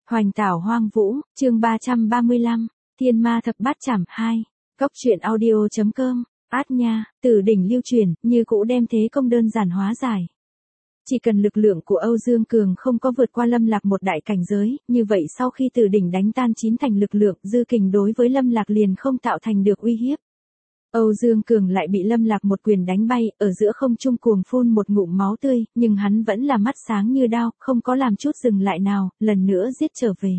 Hoành tảo hoang vũ, chương 335, Thiên ma thập bát chảm 2, Cốc truyện audio.com, át nha, từ đỉnh lưu truyền, như cũ đem thế công đơn giản hóa giải. Chỉ cần lực lượng của Âu Dương Cường không có vượt qua Lâm Lạc một đại cảnh giới, như vậy sau khi từ đỉnh đánh tan chín thành lực lượng, dư kình đối với Lâm Lạc liền không tạo thành được uy hiếp. Âu Dương Cường lại bị Lâm Lạc một quyền đánh bay, ở giữa không trung cuồng phun một ngụm máu tươi, nhưng hắn vẫn là mắt sáng như đao, không có làm chút dừng lại nào, lần nữa giết trở về.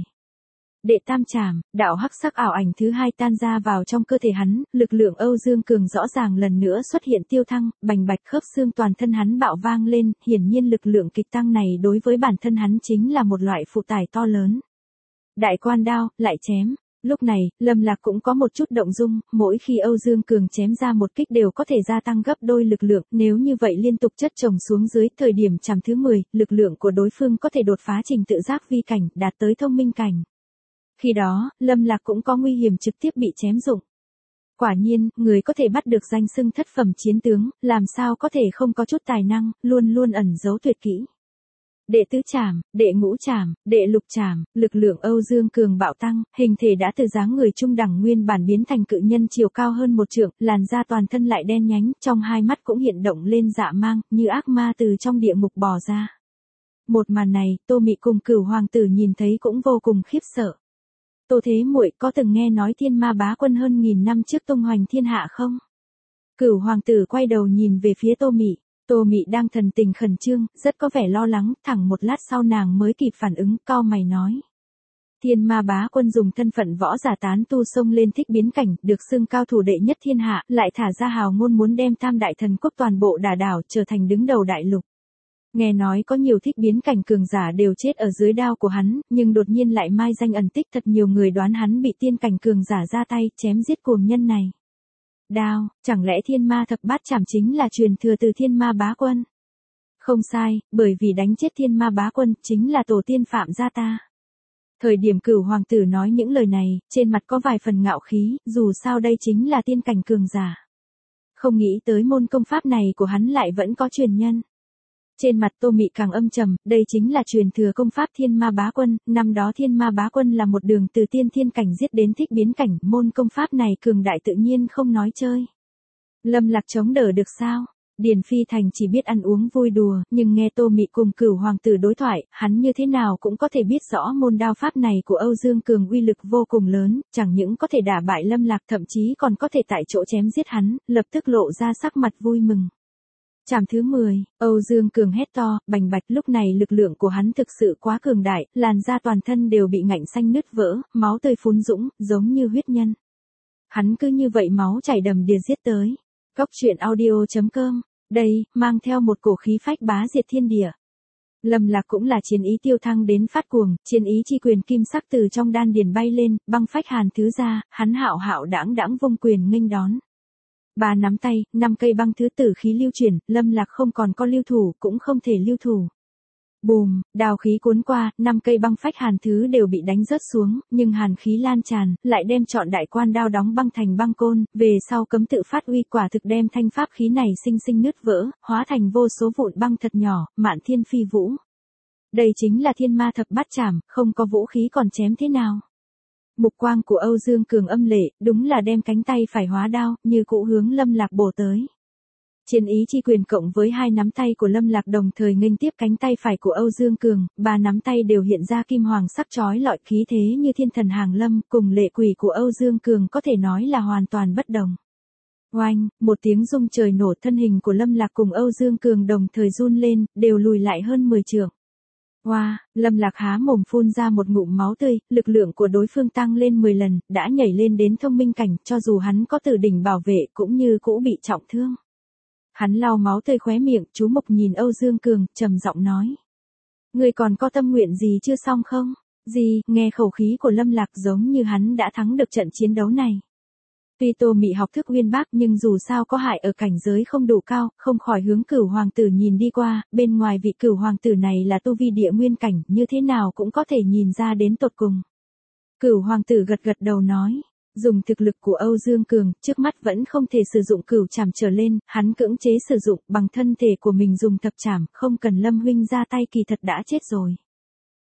Đệ tam trảm, đạo hắc sắc ảo ảnh thứ hai tan ra vào trong cơ thể hắn, lực lượng Âu Dương Cường rõ ràng lần nữa xuất hiện tiêu thăng, bành bạch khớp xương toàn thân hắn bạo vang lên, hiển nhiên lực lượng kịch tăng này đối với bản thân hắn chính là một loại phụ tải to lớn. Đại quan đao, lại chém. Lúc này, Lâm Lạc cũng có một chút động dung, mỗi khi Âu Dương Cường chém ra một kích đều có thể gia tăng gấp đôi lực lượng, nếu như vậy liên tục chất chồng xuống dưới thời điểm chảm thứ 10, lực lượng của đối phương có thể đột phá trình tự giác vi cảnh, đạt tới thông minh cảnh. Khi đó, Lâm Lạc cũng có nguy hiểm trực tiếp bị chém dụng. Quả nhiên, người có thể bắt được danh xưng thất phẩm chiến tướng, làm sao có thể không có chút tài năng, luôn luôn ẩn giấu tuyệt kỹ. Đệ tứ trảm, đệ ngũ trảm, đệ lục trảm, lực lượng Âu Dương Cường bạo tăng, hình thể đã từ dáng người trung đẳng nguyên bản biến thành cự nhân chiều cao hơn một trượng, làn da toàn thân lại đen nhánh, trong hai mắt cũng hiện động lên dạ mang, như ác ma từ trong địa ngục bò ra. Một màn này, Tô Mị cùng Cửu hoàng tử nhìn thấy cũng vô cùng khiếp sợ. Tô Thế Muội có từng nghe nói Thiên Ma Bá Quân hơn 1000 năm trước tung hoành thiên hạ không? Cửu hoàng tử quay đầu nhìn về phía Tô Mị. Tô Mị đang thần tình khẩn trương, rất có vẻ lo lắng, thẳng một lát sau nàng mới kịp phản ứng, cau mày nói. Thiên Ma Bá Quân dùng thân phận võ giả tán tu xông lên thích biến cảnh, được xưng cao thủ đệ nhất thiên hạ, lại thả ra hào ngôn muốn đem Tam Đại Thần Quốc toàn bộ đả đảo, trở thành đứng đầu đại lục. Nghe nói có nhiều thích biến cảnh cường giả đều chết ở dưới đao của hắn, nhưng đột nhiên lại mai danh ẩn tích, thật nhiều người đoán hắn bị tiên cảnh cường giả ra tay, chém giết cuồng nhân này. Đao, chẳng lẽ Thiên Ma thập bát chảm chính là truyền thừa từ Thiên Ma Bá Quân? Không sai, bởi vì đánh chết Thiên Ma Bá Quân chính là tổ tiên Phạm gia ta. Thời điểm Cửu hoàng tử nói những lời này, trên mặt có vài phần ngạo khí, dù sao đây chính là tiên cảnh cường giả. Không nghĩ tới môn công pháp này của hắn lại vẫn có truyền nhân. Trên mặt Tô Mị càng âm trầm, đây chính là truyền thừa công pháp Thiên Ma Bá Quân, năm đó Thiên Ma Bá Quân là một đường từ tiên thiên cảnh giết đến thích biến cảnh, môn công pháp này cường đại tự nhiên không nói chơi. Lâm Lạc chống đỡ được sao? Điền Phi Thành chỉ biết ăn uống vui đùa, nhưng nghe Tô Mị cùng Cửu hoàng tử đối thoại, hắn như thế nào cũng có thể biết rõ môn đao pháp này của Âu Dương Cường uy lực vô cùng lớn, chẳng những có thể đả bại Lâm Lạc, thậm chí còn có thể tại chỗ chém giết hắn, lập tức lộ ra sắc mặt vui mừng. Trảm thứ 10, Âu Dương Cường hét to, bành bạch, lúc này lực lượng của hắn thực sự quá cường đại, làn da toàn thân đều bị ngạnh xanh nứt vỡ, máu tươi phún dũng, giống như huyết nhân. Hắn cứ như vậy máu chảy đầm đìa giết tới. Cốc truyện audio.com, đây, mang theo một cổ khí phách bá diệt thiên địa. Lâm Lạc cũng là chiến ý tiêu thăng đến phát cuồng, chiến ý chi quyền kim sắc từ trong đan điền bay lên, băng phách hàn thứ ra, hắn hạo hạo đãng đãng vung quyền nghênh đón. Ba nắm tay, 5 cây băng thứ tử khí lưu chuyển, Lâm Lạc không còn có lưu thủ, cũng không thể lưu thủ. Bùm, đào khí cuốn qua, 5 cây băng phách hàn thứ đều bị đánh rớt xuống, nhưng hàn khí lan tràn, lại đem trọn đại quan đao đóng băng thành băng côn, về sau cấm tự phát uy, quả thực đem thanh pháp khí này sinh sinh nứt vỡ, hóa thành vô số vụn băng thật nhỏ, mạn thiên phi vũ. Đây chính là Thiên Ma thập bát chảm, không có vũ khí còn chém thế nào? Mục quang của Âu Dương Cường âm lệ, đúng là đem cánh tay phải hóa đao, như cũ hướng Lâm Lạc bổ tới. Chiến ý chi quyền cộng với 2 nắm tay của Lâm Lạc đồng thời nghênh tiếp cánh tay phải của Âu Dương Cường, 3 nắm tay đều hiện ra kim hoàng sắc chói lọi khí thế như thiên thần hàng lâm, cùng lệ quỷ của Âu Dương Cường có thể nói là hoàn toàn bất đồng. Oanh, một tiếng rung trời nổ, thân hình của Lâm Lạc cùng Âu Dương Cường đồng thời run lên, đều lùi lại hơn 10 trượng. Wow, Lâm Lạc há mồm phun ra một ngụm máu tươi, lực lượng của đối phương tăng lên 10 lần, đã nhảy lên đến thông minh cảnh, cho dù hắn có từ đỉnh bảo vệ cũng như cũ bị trọng thương. Hắn lau máu tươi khóe miệng, chú mục nhìn Âu Dương Cường, trầm giọng nói. Ngươi còn có tâm nguyện gì chưa xong không? Gì, nghe khẩu khí của Lâm Lạc giống như hắn đã thắng được trận chiến đấu này. Tuy Tô Mị học thức uyên bác nhưng dù sao có hại ở cảnh giới không đủ cao, không khỏi hướng Cửu hoàng tử nhìn đi qua, bên ngoài vị Cửu hoàng tử này là tu vi địa nguyên cảnh, như thế nào cũng có thể nhìn ra đến tột cùng. Cửu hoàng tử gật gật đầu nói, dùng thực lực của Âu Dương Cường, trước mắt vẫn không thể sử dụng cửu trảm trở lên, hắn cưỡng chế sử dụng bằng thân thể của mình dùng thập trảm, không cần Lâm huynh ra tay kỳ thật đã chết rồi.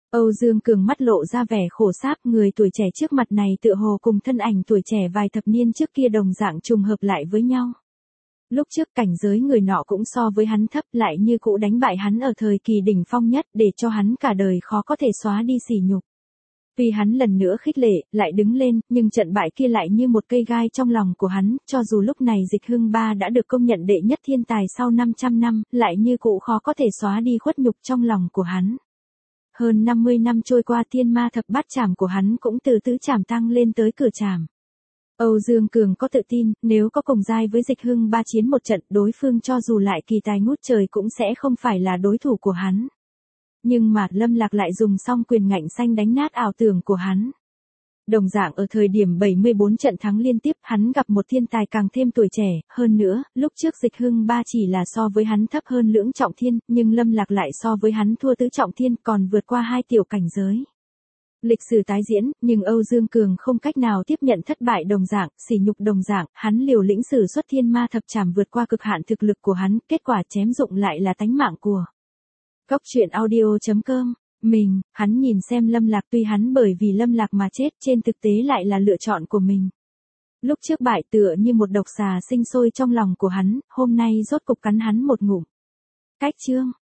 Âu Dương Cường mắt lộ ra vẻ khổ sáp, người tuổi trẻ trước mặt này tựa hồ cùng thân ảnh tuổi trẻ vài thập niên trước kia đồng dạng trùng hợp lại với nhau. Lúc trước cảnh giới người nọ cũng so với hắn thấp, lại như cũ đánh bại hắn ở thời kỳ đỉnh phong nhất, để cho hắn cả đời khó có thể xóa đi sỉ nhục. Vì hắn lần nữa khích lệ, lại đứng lên, nhưng trận bại kia lại như một cây gai trong lòng của hắn, cho dù lúc này Dịch Hưng Ba đã được công nhận đệ nhất thiên tài sau 500 năm, lại như cũ khó có thể xóa đi khuất nhục trong lòng của hắn. Hơn 50 năm trôi qua, thiên ma thập bát trảm của hắn cũng từ tứ trảm tăng lên tới cửu trảm. Âu Dương Cường có tự tin, nếu có cùng giai với Dịch Hưng Ba chiến một trận, đối phương cho dù lại kỳ tài ngút trời cũng sẽ không phải là đối thủ của hắn. Nhưng mà Lâm Lạc lại dùng xong quyền ngạnh xanh đánh nát ảo tưởng của hắn. Đồng dạng ở thời điểm 74 trận thắng liên tiếp, hắn gặp một thiên tài càng thêm tuổi trẻ, hơn nữa, lúc trước Dịch Hưng Ba chỉ là so với hắn thấp hơn lưỡng trọng thiên, nhưng Lâm Lạc lại so với hắn thua tứ trọng thiên, còn vượt qua 2 tiểu cảnh giới. Lịch sử tái diễn, nhưng Âu Dương Cường không cách nào tiếp nhận thất bại đồng dạng, sỉ nhục đồng dạng, hắn liều lĩnh sử xuất thiên ma thập trảm vượt qua cực hạn thực lực của hắn, kết quả chém dụng lại là tánh mạng của. Góc truyện audio.com. Hắn nhìn xem Lâm Lạc, tuy hắn bởi vì Lâm Lạc mà chết, trên thực tế lại là lựa chọn của mình. Lúc trước bại tựa như một độc xà sinh sôi trong lòng của hắn, hôm nay rốt cục cắn hắn một ngụm. Cách chương.